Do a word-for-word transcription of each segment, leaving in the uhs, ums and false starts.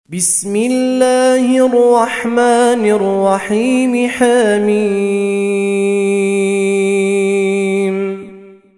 بسم الله الرحمن الرحيم. حميم.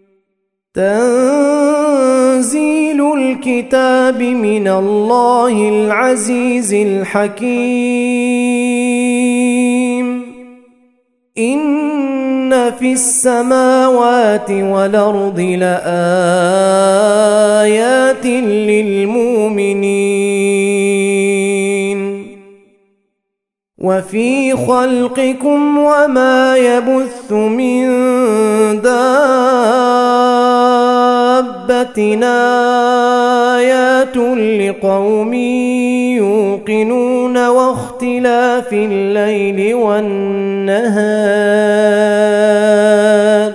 تنزيل الكتاب من الله العزيز الحكيم. إن في السماوات والأرض لآيات للمؤمنين وفي خلقكم وما يبث من دابة آيات لقوم يوقنون واختلاف الليل والنهار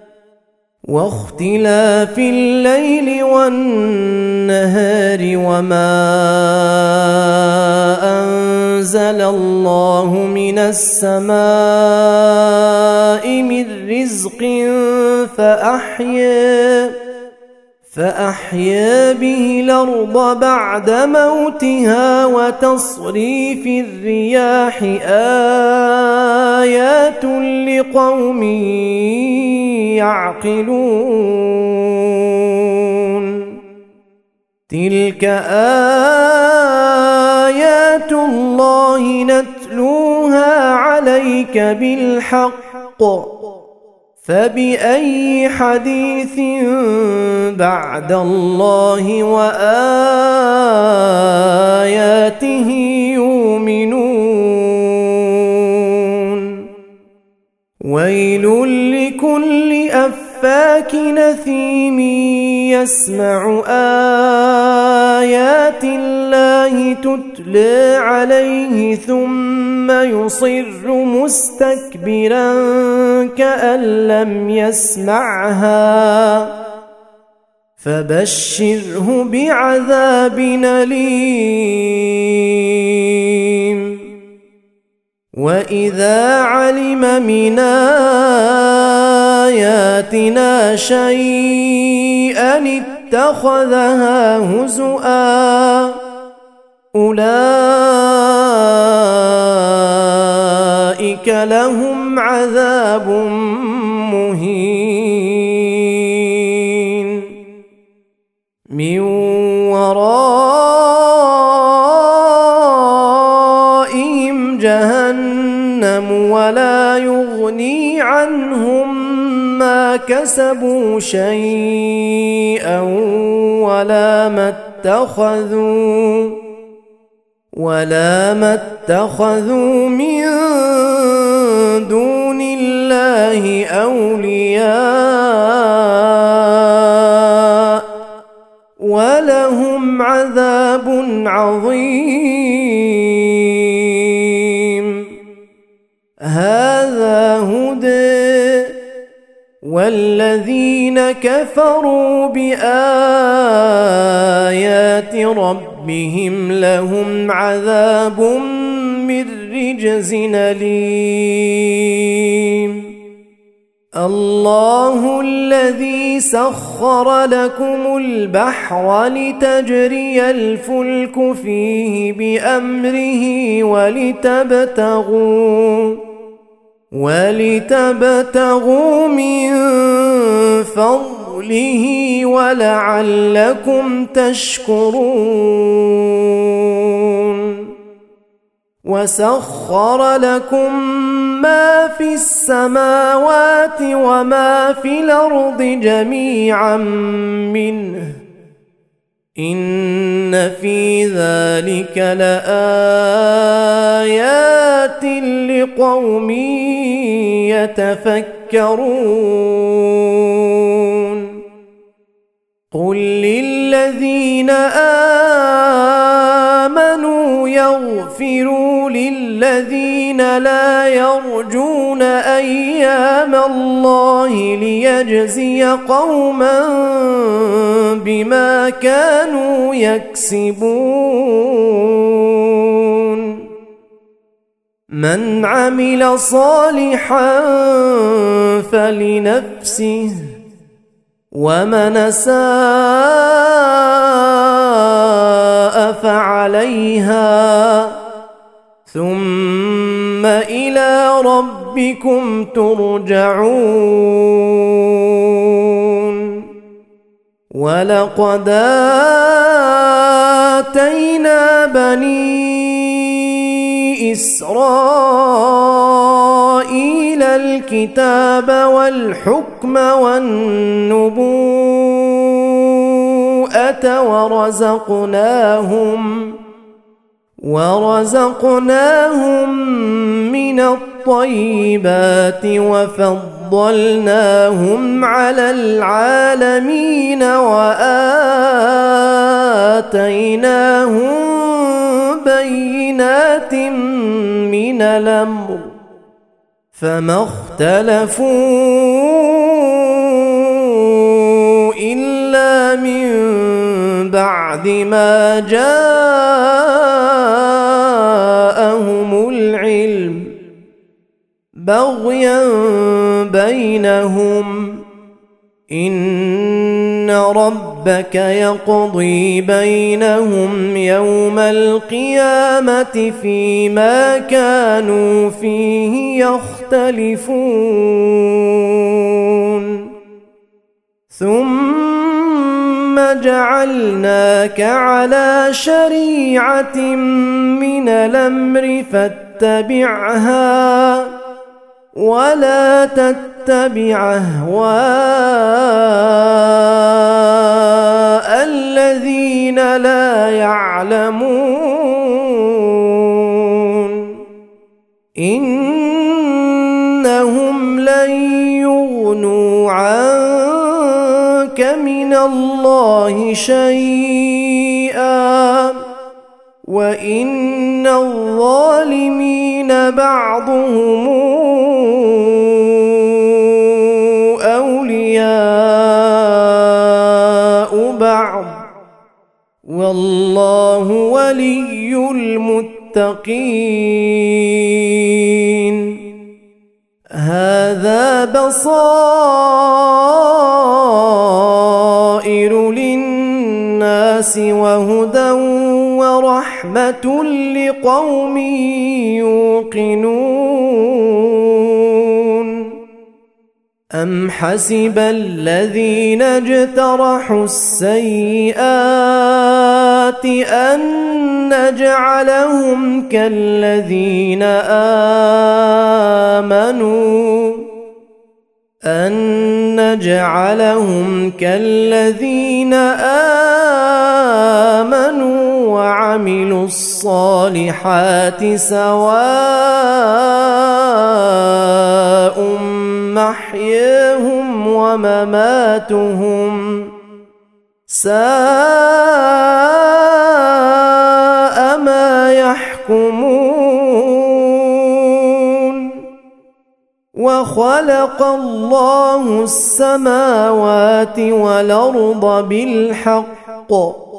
واختلاف الليل والنهار وما أنزل الله من السماء من رزق فأحيا فأحيا به الأرض بعد موتها وتصريف الرياح آيات لقوم يعقلون. تلك آيات الله نتلوها عليك بالحق فبأي حديث بعد الله وآياته يؤمنون. ويل لكل أفاك نثيم يسمع آيات الله تتلى عليه ثم يصر مستكبرا كأن لم يسمعها فبشره بعذاب أليم. وإذا علم من آياتنا شيئا اتخذها هزؤا أولئك لهم عذاب مهين من ورائهم جهنم ولا يغني عنهم ما كسبوا شيئا ولا ما اتخذوا ولا ما اتخذوا من دون الله أولياء ولهم عذاب عظيم. هذا هدى والذين كفروا بآيات ربهم لهم عذاب من رجز أليم. الله الذي سخر لكم البحر لتجري الفلك فيه بأمره ولتبتغوا ولتبتغوا من فضله ولعلكم تشكرون. وسخر لكم ما في السماوات وما في الأرض جميعا منه إن في ذلك لآيات لقوم يتفكرون. قل للذين آمنوا يغفروا للذين لا يرجون أيام الله ليجزي قوما بما كانوا يكسبون. من عمل صالحا فلنفسه ومن أساء فعليها ثم إلى ربكم ترجعون ولقد آتينا بني إسرائيل الكتاب والحكم والنبوءة ورزقناهم ورزقناهم من الطيبات وفضلناهم على العالمين وآتيناهم بينات من الأمر فما اختلفوا إلا من بعد ما جاءهم العلم بغيا بينهم إن ربك يقضي بينهم يوم القيامة فيما كانوا فيه يختلفون ثم جعلناك على شريعة من الأمر فاتبعها ولا تتبع أهواء الذين لا يعلمون إنهم لن يغنوا عنك من الله شيئا وإن الظالمين بعضهم أولياء بعض والله ولي المتقين هذا بصائر للناس وهدى ورحمة لقوم يوقنون أم حسب الذين اجترحوا السيئات أن نجعلهم كالذين آمنوا أن نجعلهم كالذين آمنوا وعملوا الصالحات سواء محياهم ومماتهم ساء ما يحكمون وخلق الله السماوات والأرض بالحق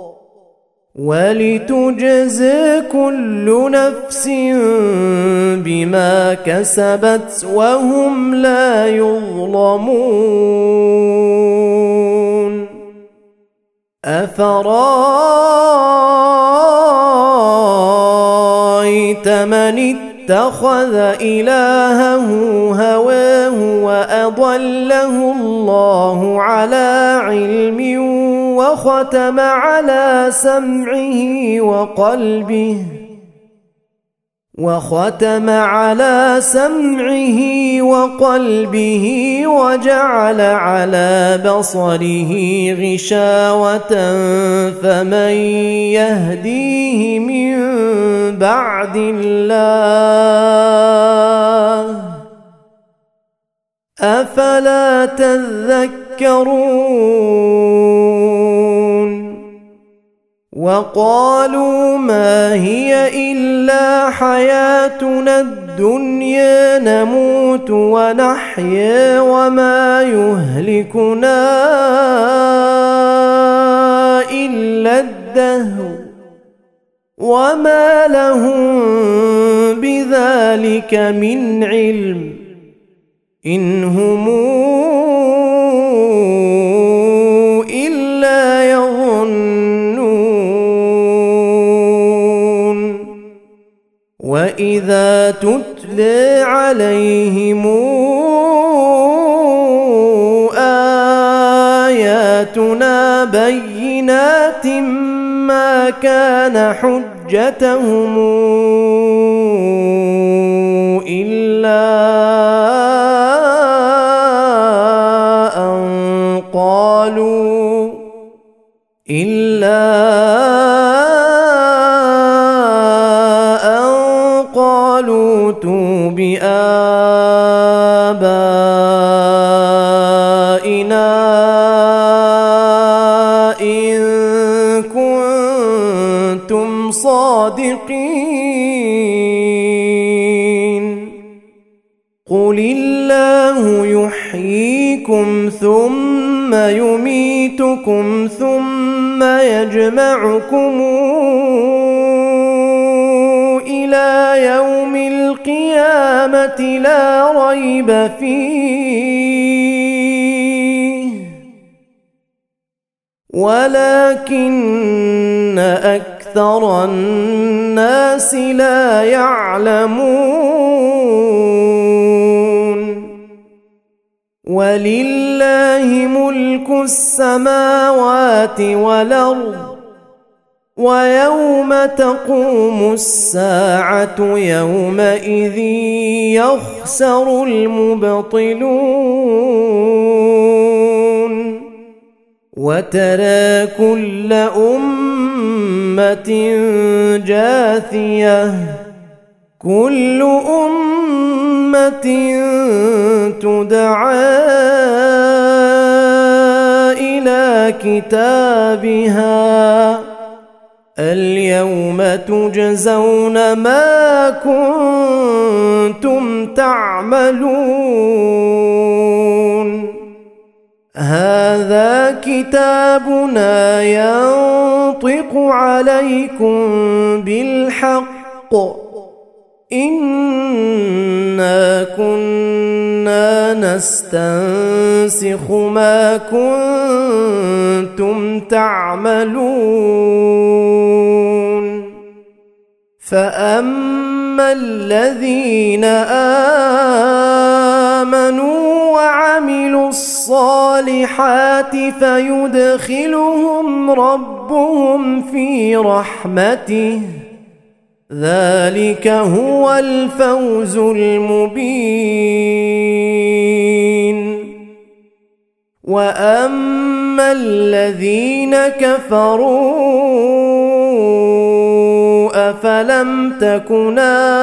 ولتجزي كل نفس بما كسبت وهم لا يظلمون أفرأيت من اتخذ إلهه هواه وأضله الله على علم وختم على سمعه وقلبه وختم على سمعه وقلبه وجعل على بصره غشاوة فمن يهديه من بعد الله أفلا تذكرون وقالوا ما هي إلا حياتنا الدنيا نموت ونحيا وما يهلكنا إلا الدهر وما لهم بذلك من علم إن هم إلا يظنون وإذا تتلى عليهم آياتنا بينات ما كان حجتهم إلا أن قالوا إلا أن قالوا ائتوا بآبائنا إن كنتم صادقين قل الله يحييكم ثم يميتكم ثم يجمعكم إلى يوم القيامة لا ريب فيه ولكن أكثر الناس لا يعلمون ولله ملك السماوات والأرض ويوم تقوم الساعة يومئذ يخسر المبطلون وترى كل أمة جاثية كل أمة تدعى إلى كتابها اليوم تجزون ما كنتم تعملون هذا كتابنا ينطق عليكم بالحق إنا كنا نستنسخ ما كنتم تعملون فأما الذين آمنوا وعملوا الصالحات فيدخلهم ربهم في رحمته ذلك هو الفوز المبين وأما الذين كفروا أفلم تكن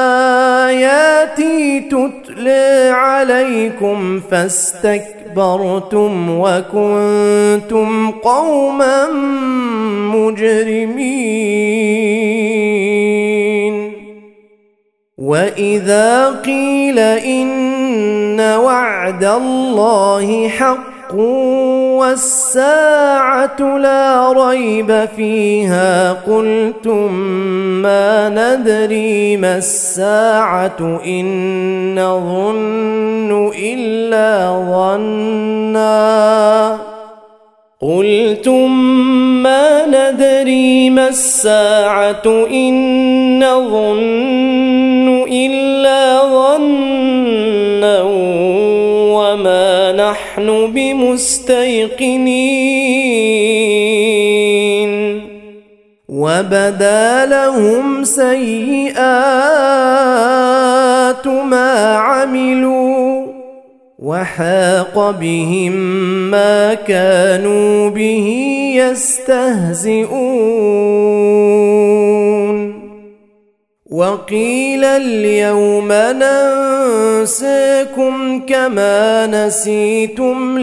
آياتي تتلى عليكم فاستكبرتم وكنتم قوما مجرمين وإذا قيل إن وعد الله حق والساعة لا ريب فيها قلتم ما ندري ما الساعة إن نظن إلا ظنا قلتم ما ندري ما الساعة إن نظن إلا ظنا وما نحن بمستيقنين وبدا لهم سيئات ما عملوا وحاق بهم ما كانوا به يستهزئون وقيل اليوم ننساكم كما نسيتم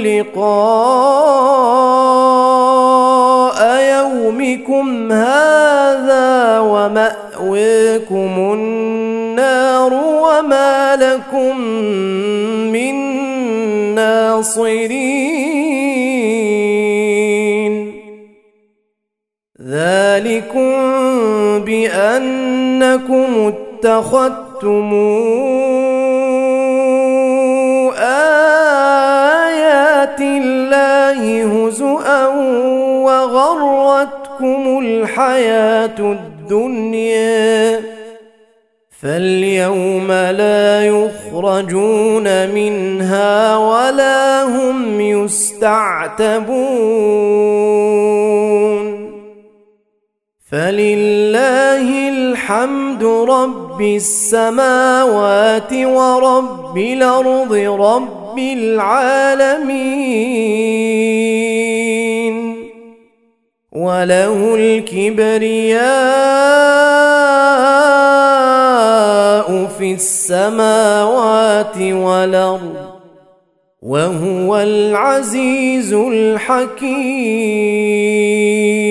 لقاء يومكم هذا ومأواكم النار وما لكم من ناصرين ذلكم بأنكم اتخذتم آيات الله هزؤا وغرتكم الحياة الدنيا فاليوم لا يخرجون منها ولا هم يستعتبون فلله الحمد رب السماوات ورب الأرض رب العالمين وله الكبرياء في السماوات والأرض وهو العزيز الحكيم.